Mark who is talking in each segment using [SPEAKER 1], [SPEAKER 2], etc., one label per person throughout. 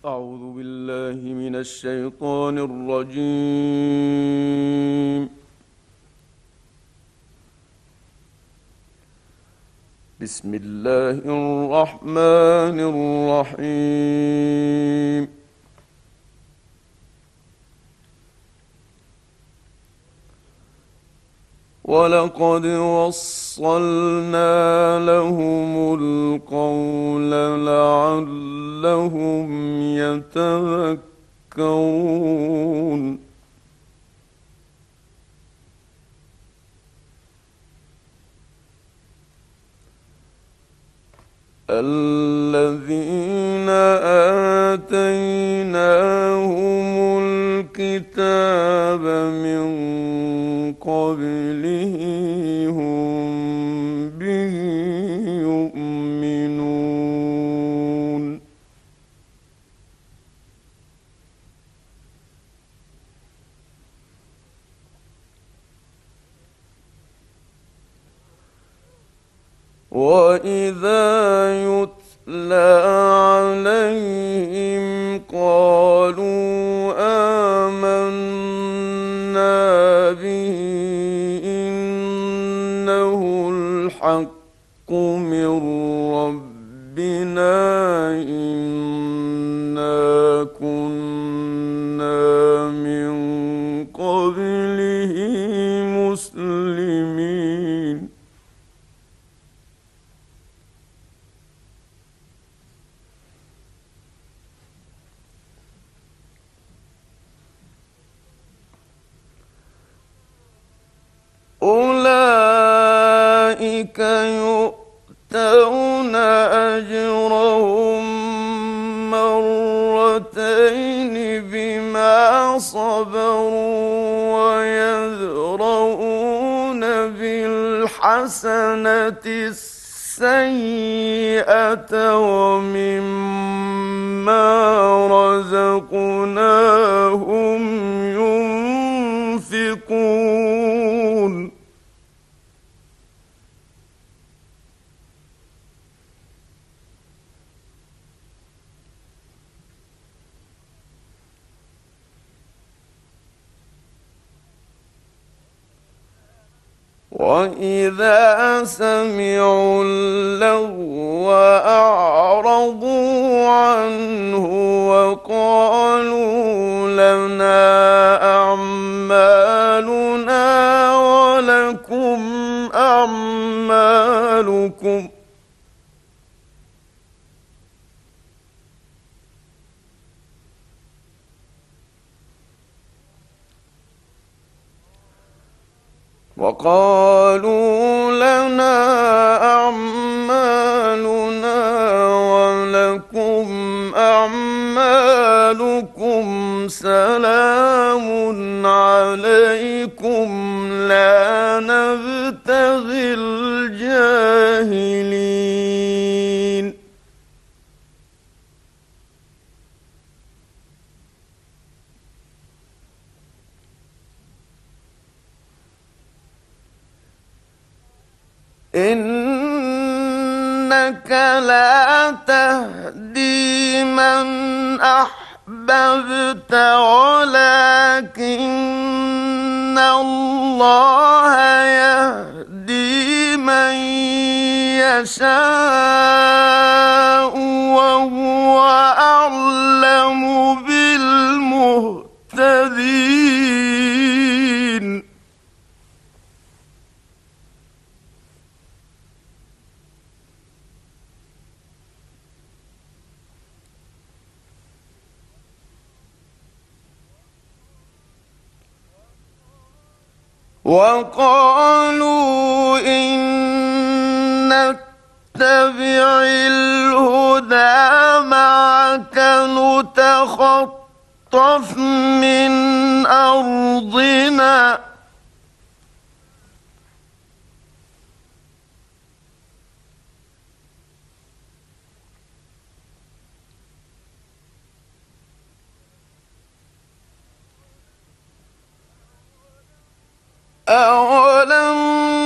[SPEAKER 1] أعوذ بالله من الشيطان الرجيم. بسم الله الرحمن الرحيم. ولقد وصلنا لهم القول لعلهم يتذكرون. الذين آتيناهم الكتاب من قبله هم به يؤمنون. وإذا يتلى عليهم قالوا آمنا به إنه الحق من ربنا إنا كنا من قبله مسلمين. أولئك يؤتون أجرهم مرتين بما صبروا ويدرؤون بالحسنة السيئة ومما رزقناهم ينفقون. وإذا سمعوا اللغو أعرضوا عنه وقالوا لنا أعمالنا ولكم أعمالكم سلام عليكم لا نبتغي الجاهلين. إنك لا تهدي من أحببت ولكن الله يهدي من يشاء وهو أعلم بالمهتدين. وقالوا إن نتبع الهدى معك نتخطف من أرضنا أولم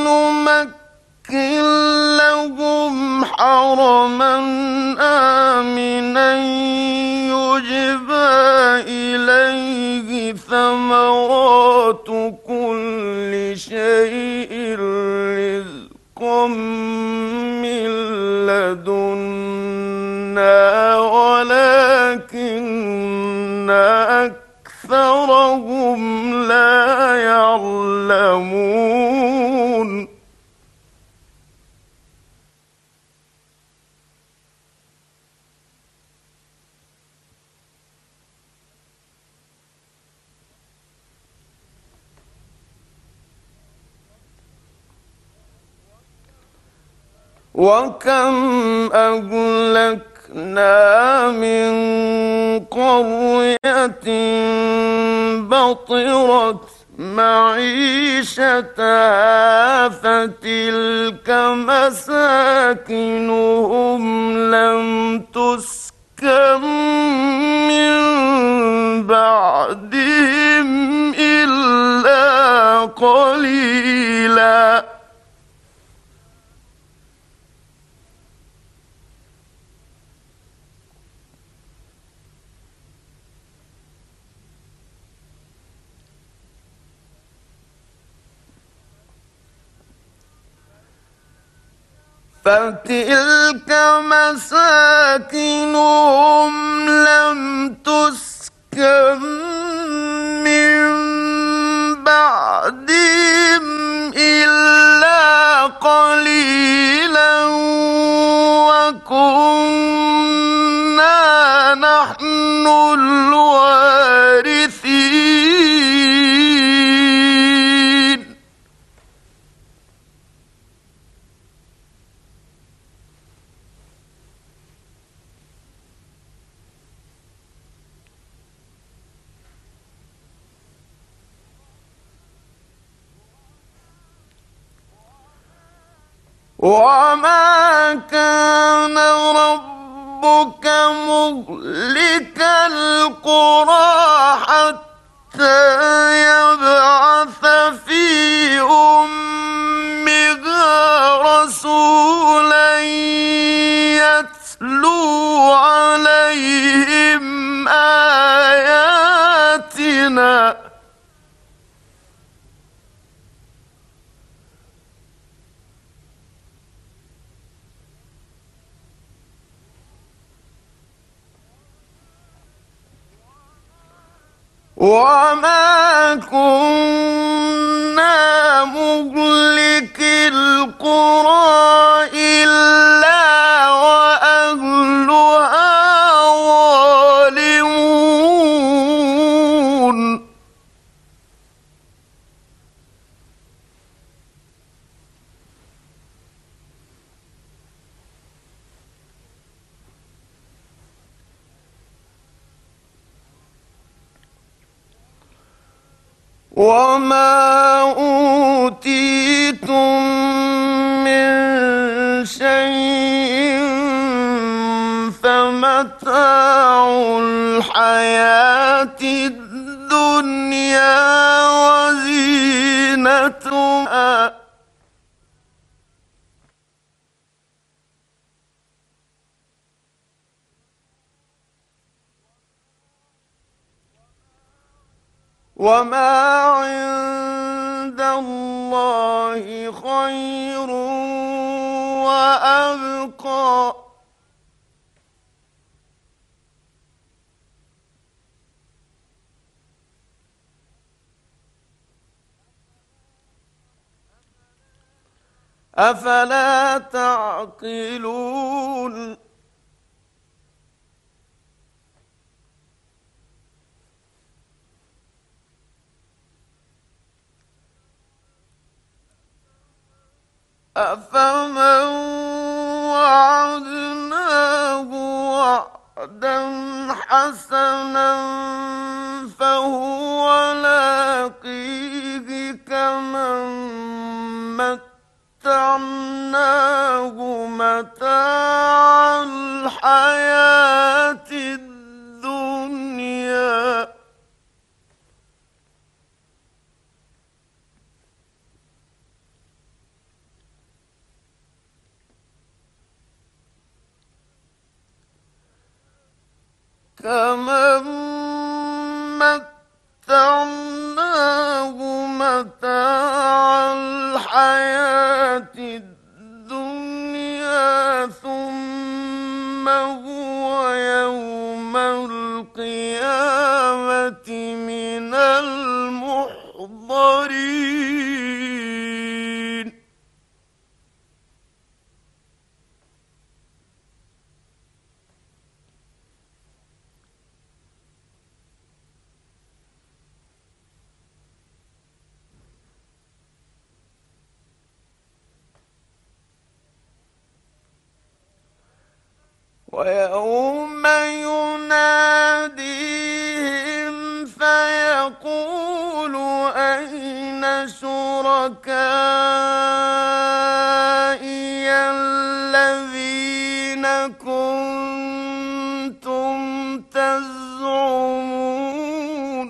[SPEAKER 1] نمكن لهم حرما آمنا يجبى ثمرات كل شيء رزقا من لدنا ولكن أكثرهم لا يعلمون وكم أهلكنا من قرية بطرت معيشتها فتلك مساكنهم لم تسكن من بعدهم إلا قليلا فتلك مساكنهم لم تسكن من بعدهم إلا قليلا وكنا نحن الوارثين وما كان ربك مهلك القرى حتى يبعث في أمها رسولا يتلو عليهم آياتنا وما كنا مهلك القرى إلا وأهلها ظالمون وما أوتيتم من شيء فمتاع الحياة الدنيا وزينتها وما عند الله خير وأبقى أفلا تعقلون أفمن وعدناه وعدا حسنا فهو لاقيه كمن متعناه متاع الحياة الدنيا كمن متعناه ويوم يناديهم فيقول أين شركائي الذين كنتم تزعمون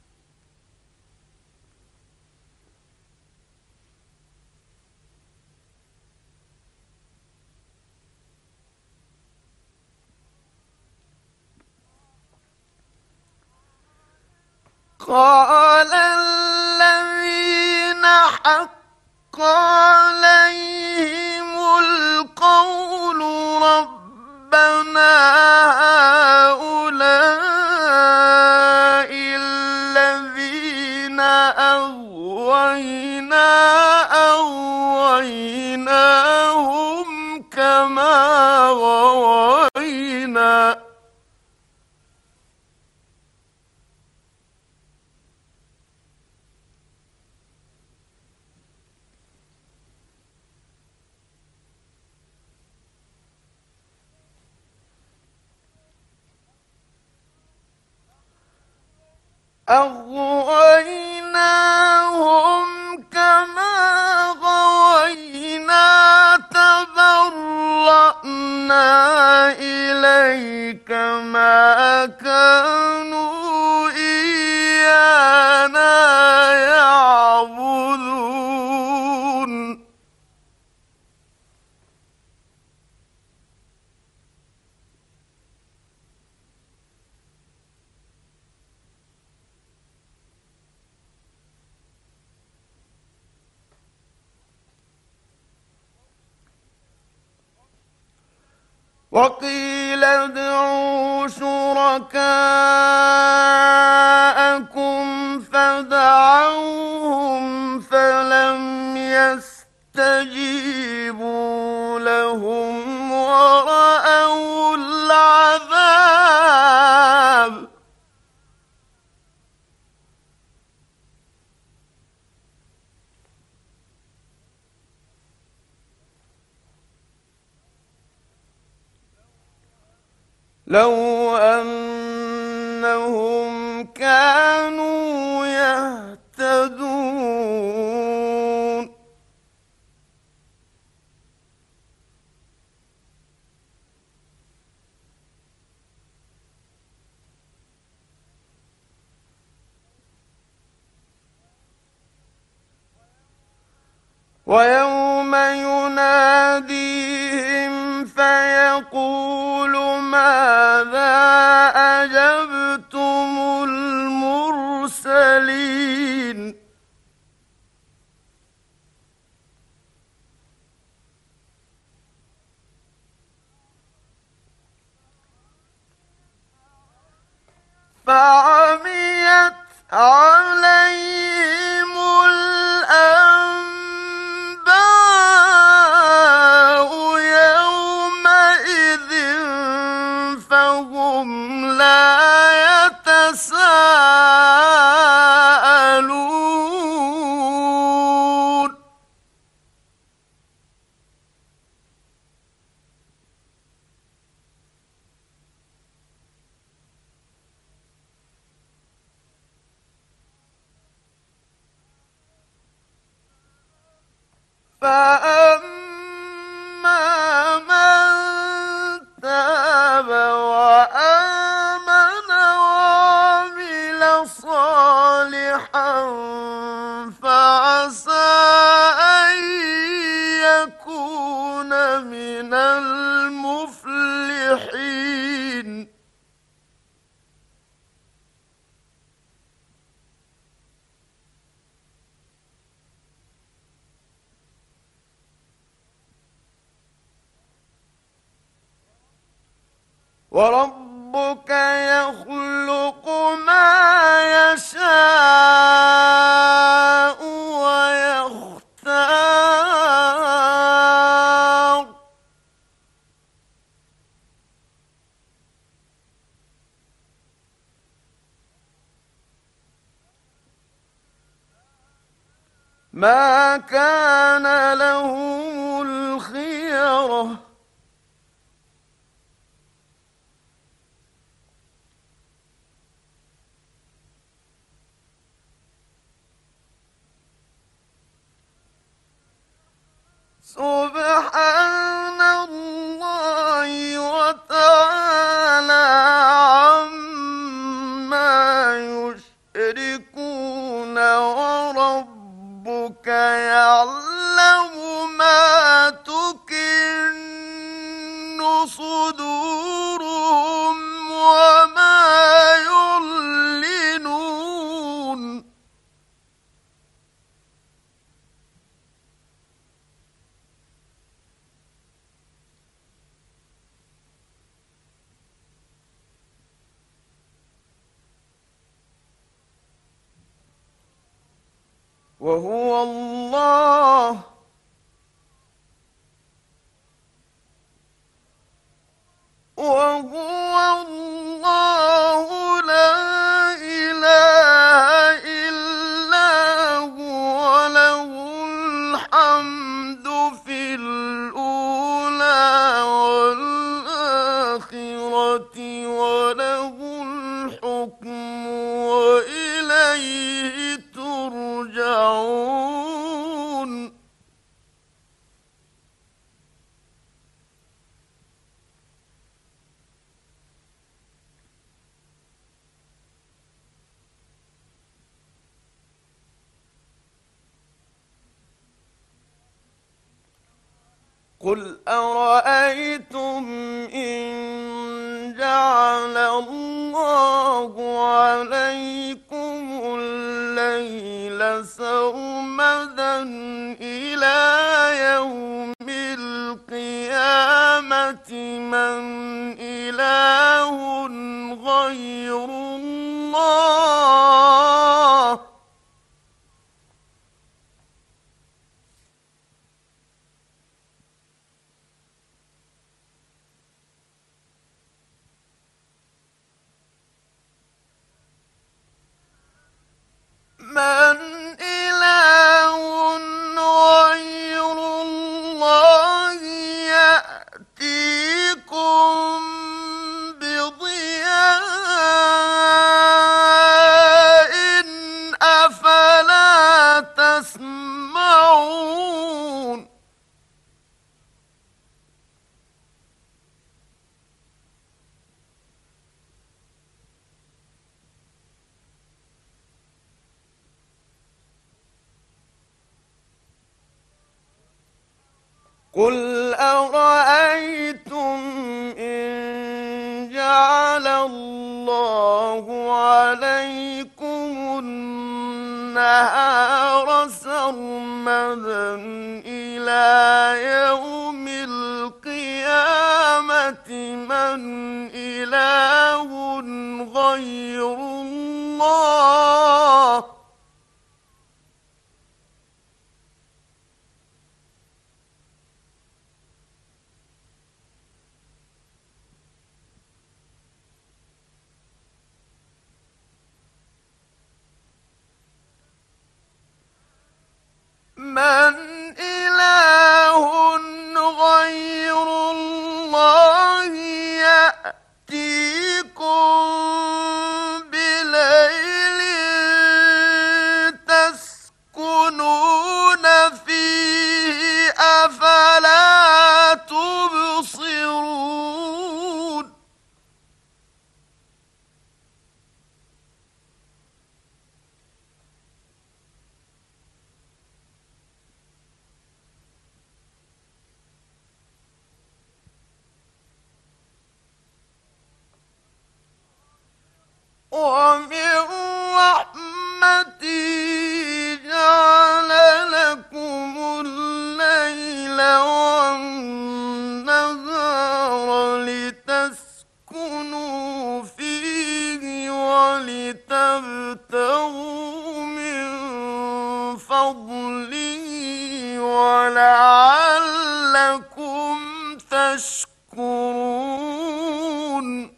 [SPEAKER 1] قال الذين حق عليهم القول ربنا هؤلاء الذين أغويناهم كما غوينا كما غوينا تبرأنا إليك ما كانوا إيانا يعبدون وقيل ادعوا شركاءكم فدعوهم فلم يستجيبوا لهم ورأوا العذاب لو أنهم كانوا يهتدون ويوم يناديهم فيقول ماذا أجبتم المرسلين فعميت عليهم الأنباء يومئذ فهم لا يتساءلون فأما من تاب وآمن وعمل صالحا فعسى أن يكون من المفلحين وربك يخلق ما يشاء ويختار ما كان لهم الخيرة وهو الله لا إله إلا هو له الحمد في الأولى والآخرة وله الحكم وإليه ترجعون قل أرأيتم إن جعل الله عليكم الليل سرمدا إلى يوم القيامة من إله غير الله من إله غير الله يأتيكم بضياء أفلا تسمعون قل أرأيتم إن جعل الله عليكم النهار سرمدا إلى يوم القيامة من إله غير الله من إله غير الله يأتيكم بليل تسكنون فيه أفلا تبصرون ومن رحمته جعل لكم الليل والنهار لتسكنوا فيه ولتبتغوا من فضله ولعلكم تشكرون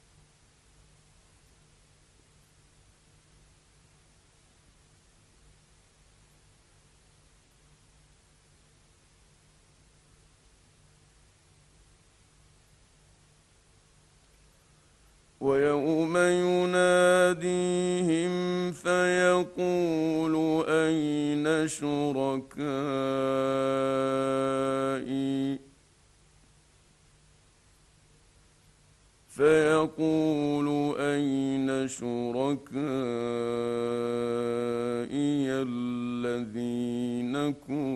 [SPEAKER 1] ويوم يناديهم فيقول أين شركائي الذين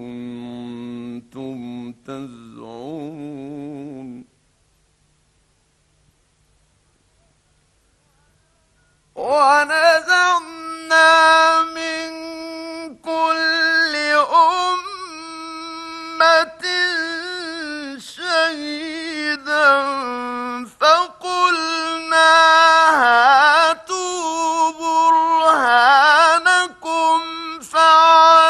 [SPEAKER 1] كنتم تزعمون ونزعنا من كل أمة شهيدا فقلنا هاتوا برهانكم فعلى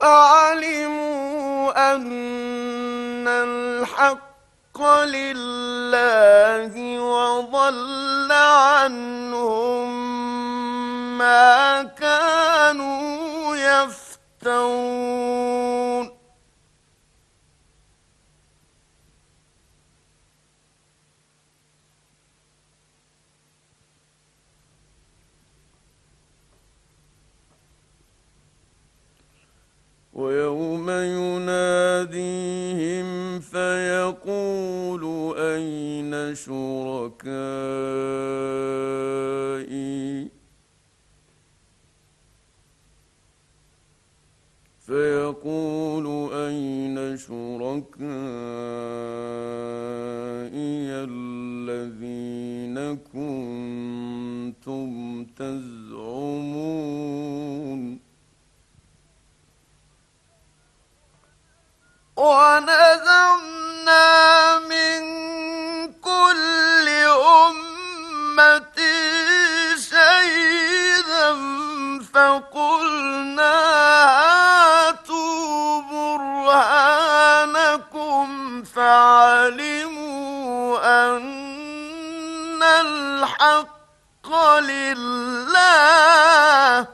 [SPEAKER 1] فعلموا أن الحق لله وضل عنهم ما كانوا يفترون ويوم يناديهم فيقول أين شركائي الذين كنتم تزعمون ونزعنا من كل أمة شهيدا فقلنا هاتوا برهانكم فعلموا أن الحق لله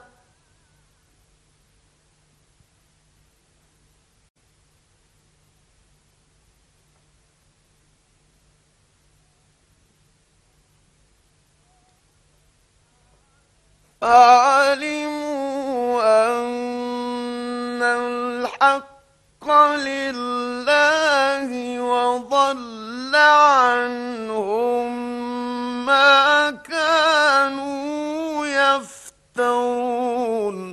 [SPEAKER 1] فعلموا أن الحق لله وضل عنهم ما كانوا يفترون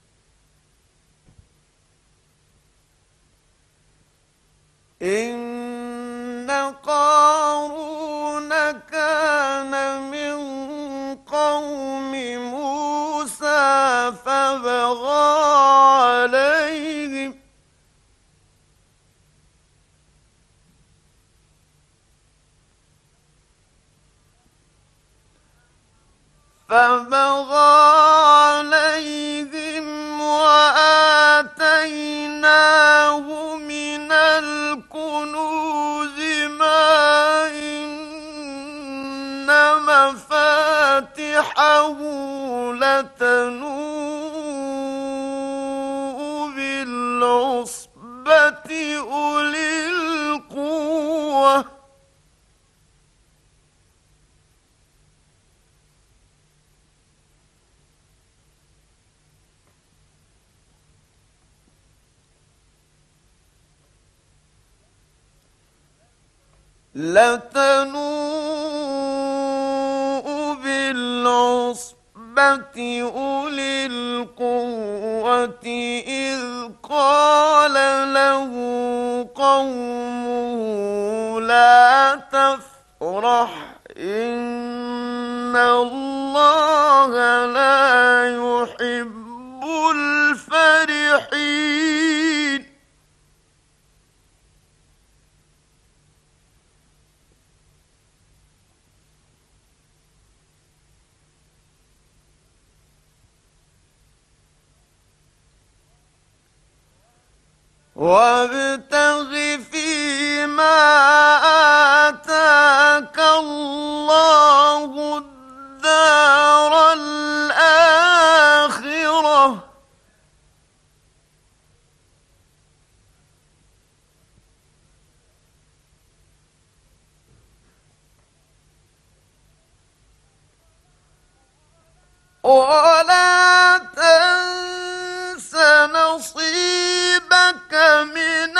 [SPEAKER 1] إن قارون كان من قوم موسى فبغى عليهم وآتيناه من الكنوز ما إن مفاتحه لتنوء بالعصبة أولي القوة أولي القوة إذ قال له قومه لا تفرح إن الله لا يحب الفرحين وابتغ فيما آتاك الله الدار الآخرة ولا تنس نصيبك من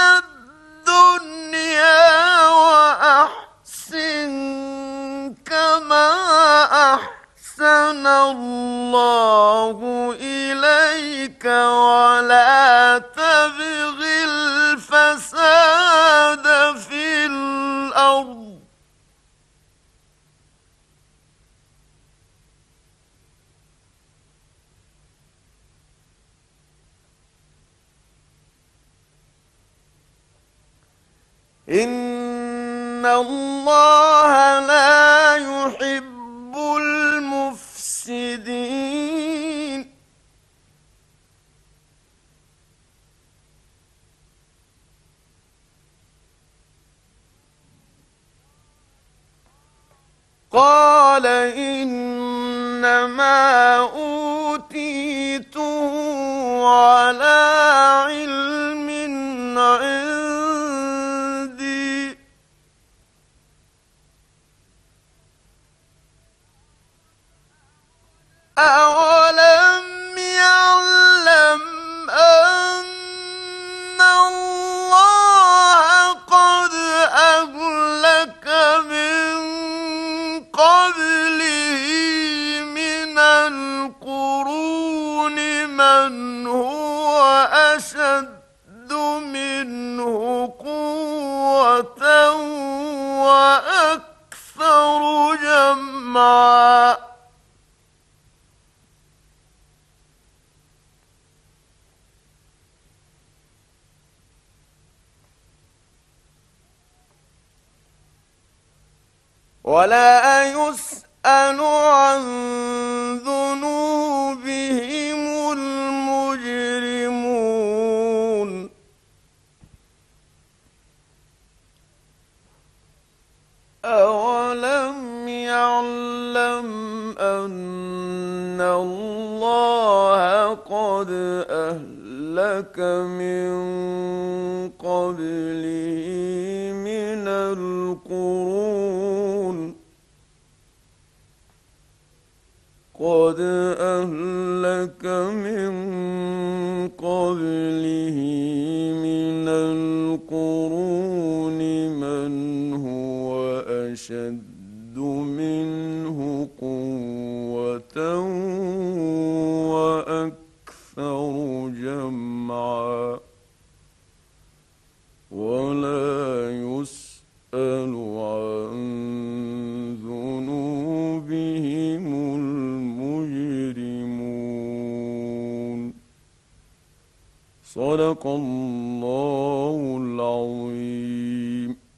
[SPEAKER 1] الدنيا وأحسن كما أحسن الله إليك ولا تبغ الفساد في الأرض إن الله لا يحب المفسدين قال إنما أوتيته على علم عندي أولم يعلم أن الله قد أهلك من قبله من القرون من هو أشد منه قوة وأكثر جمعا ولا يسأل عن ذنوبهم المجرمون أولم يعلم أن الله قد أهلك من قبله من القرون قد أهلك من قبله من القرون من هو أشد منه قوة وأكثر جمعا ولا يسأل عن ذنوبهم المجرمون. صدق الله العظيم.